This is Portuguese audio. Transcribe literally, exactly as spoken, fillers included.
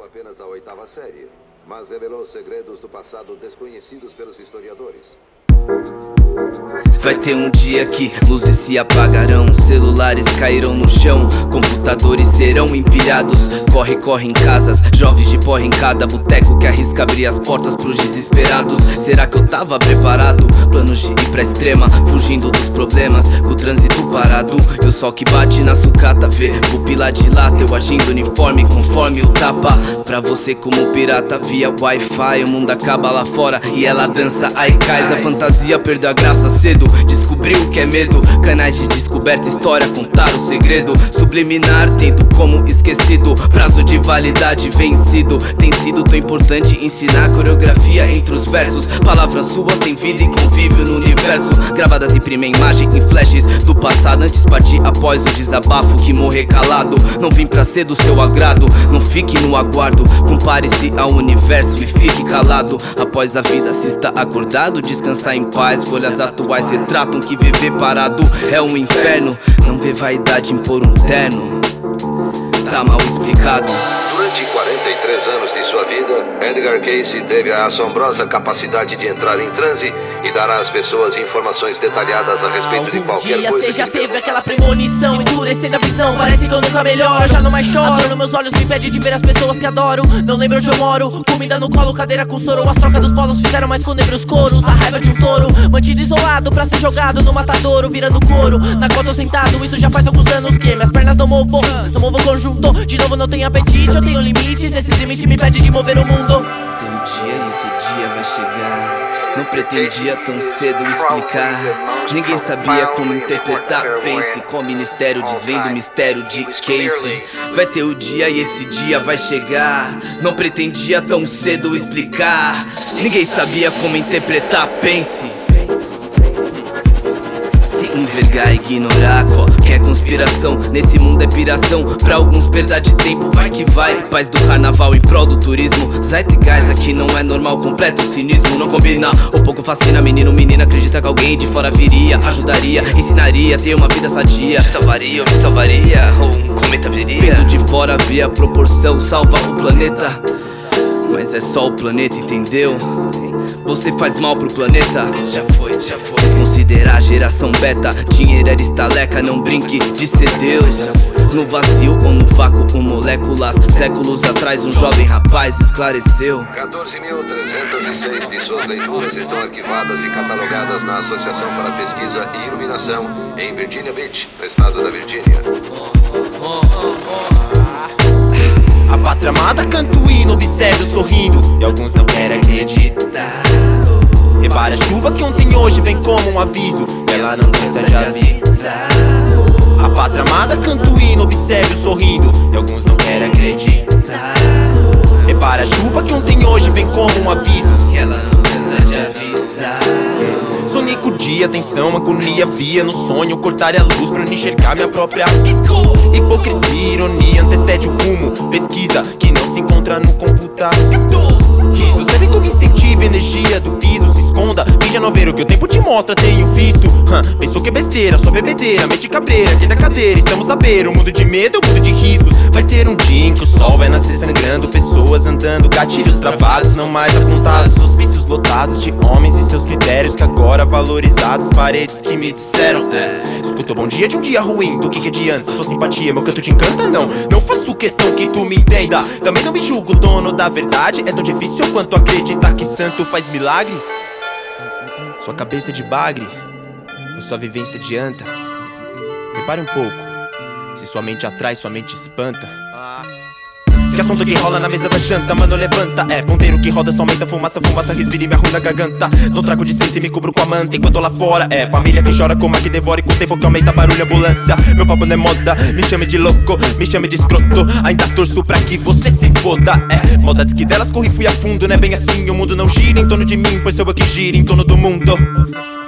completou apenas a oitava série, mas revelou segredos do passado desconhecidos pelos historiadores. Vai ter um dia que luzes se apagarão, celulares cairão no chão, computadores serão empilhados. Corre, corre em casas, jovens de porra em cada boteco que arrisca abrir as portas pros desesperados. Será que eu tava preparado? Planos de ir pra extrema, fugindo dos problemas, com o trânsito parado. E o sol que bate na sucata, vê pupila de lata, eu agindo uniforme conforme o tapa. Pra você como pirata via Wi-Fi, o mundo acaba lá fora e ela dança ai cais. A fantasia perdeu a graça cedo, descobriu o que é medo. Canais de descoberta, história, contar o segredo. Subliminar, tendo como esquecido, prazo de validade vencido. Tem sido tão importante ensinar coreografia entre os versos. Palavra sua tem vida e convívio no universo. Gravadas imprimem imagem em flashes do passado, antes partir após o desabafo que morrer calado. Não vim pra ser do seu agrado, não fique no aguardo. Compare-se ao universo e fique calado. Após a vida assista acordado, descansar em paz. Folhas atuais retratam que viver parado é um inferno. Não vê vaidade impor um terno, tá mal explicado. Durante quarenta e três anos de sua vida, Edgar Cayce teve a assombrosa capacidade de entrar em transe e dar às pessoas informações detalhadas a respeito Algum de qualquer dia coisa. Você já que teve deu. aquela premonição, endurecendo a visão, parece que eu nunca melhoro, já não mais choro. A dor nos meus olhos me impede de ver as pessoas que adoro. Não lembro onde eu moro, comida no colo, cadeira com soro. As trocas dos polos fizeram mais fúnebres coros. A raiva de um touro, mantido isolado pra ser jogado no matadouro, virando couro. Na qual tô sentado, isso já faz alguns anos que minhas pernas não movo, não movo o conjunto. De novo não tenho apetite, eu tenho limites. Esse limite me impede de mover o mundo. Tem um dia e esse dia vai chegar. Não pretendia tão cedo explicar. Ninguém sabia como interpretar. Pense qual ministério desvenda o mistério de Cayce. Vai ter o dia e esse dia vai chegar. Não pretendia tão cedo explicar. Ninguém sabia como interpretar. Pense. Envergar, ignorar qualquer conspiração. Nesse mundo é piração, pra alguns perda de tempo. Vai que vai, paz do carnaval em prol do turismo. Zeitgeist aqui não é normal, completo cinismo. Não combina, ou pouco fascina. Menino, menina, acredita que alguém de fora viria, ajudaria, ensinaria, ter uma vida sadia. Te salvaria ou me salvaria, ou um cometa viria. Vendo de fora vê a proporção, salva o planeta. Mas é só o planeta, entendeu? Você faz mal pro planeta. Já foi, já foi. Considerar a geração beta. Dinheiro era estaleca, não brinque de ser Deus. No vazio ou no vácuo moléculas. Séculos atrás um jovem rapaz esclareceu. quatorze mil trezentas e seis de suas leituras estão arquivadas e catalogadas na Associação para Pesquisa e Iluminação em Virginia Beach, no estado da Virgínia. A pátria amada canta o hino, observe eu sorrindo, e alguns não querem acreditar. Repare a chuva que ontem e hoje vem como um aviso, ela não cansa de avisar. A pátria amada canta o hino, observe eu sorrindo, e alguns não querem acreditar. Repare a chuva que ontem e hoje vem como um aviso, e ela não cansa de avisar. Sonhei com o dia, tensão, agonia, via no sonho cortar a luz pra não enxergar minha própria hipocrisia, ironia, antecede o rumo. Pesquisa que não se encontra no computador. Riso, sempre como incentivo, energia do piso se esconda. Finja não ver o que o tempo te mostra, tenho visto. hum, Pensou que é besteira, só bebedeira, mente cabreira, aqui da cadeira, estamos a beira. O mundo de medo, o mundo de riscos. Vai ter um dia em que o sol vai nascer sangrando, pessoas andando, gatilhos travados, não mais apontados. Hospícios lotados de homens e seus critérios que agora valorizados. Paredes que me disseram escuta, bom dia de um dia ruim, do que que adianta? Sua simpatia, meu canto te encanta? Não, não faço questão que tu me entenda. Também não me julgo dono da verdade. É tão difícil quanto acreditar que santo faz milagre. Sua cabeça é de bagre, ou sua vivência adianta. Repare um pouco, se sua mente atrai, sua mente espanta. Que assunto que rola na mesa da janta, mano, levanta. É ponteiro que roda, só aumenta a fumaça. Fumaça resvira e me arruina a garganta. Não trago dispensa e me cubro com a manta. Enquanto lá fora é família que chora, coma que devora. E com o tempo que aumenta barulho, ambulância. Meu papo não é moda, me chame de louco, me chame de escroto. Ainda torço pra que você se foda. É, maldades que delas corri, fui a fundo. Não é bem assim, o mundo não gira em torno de mim, pois sou eu que gira em torno do mundo.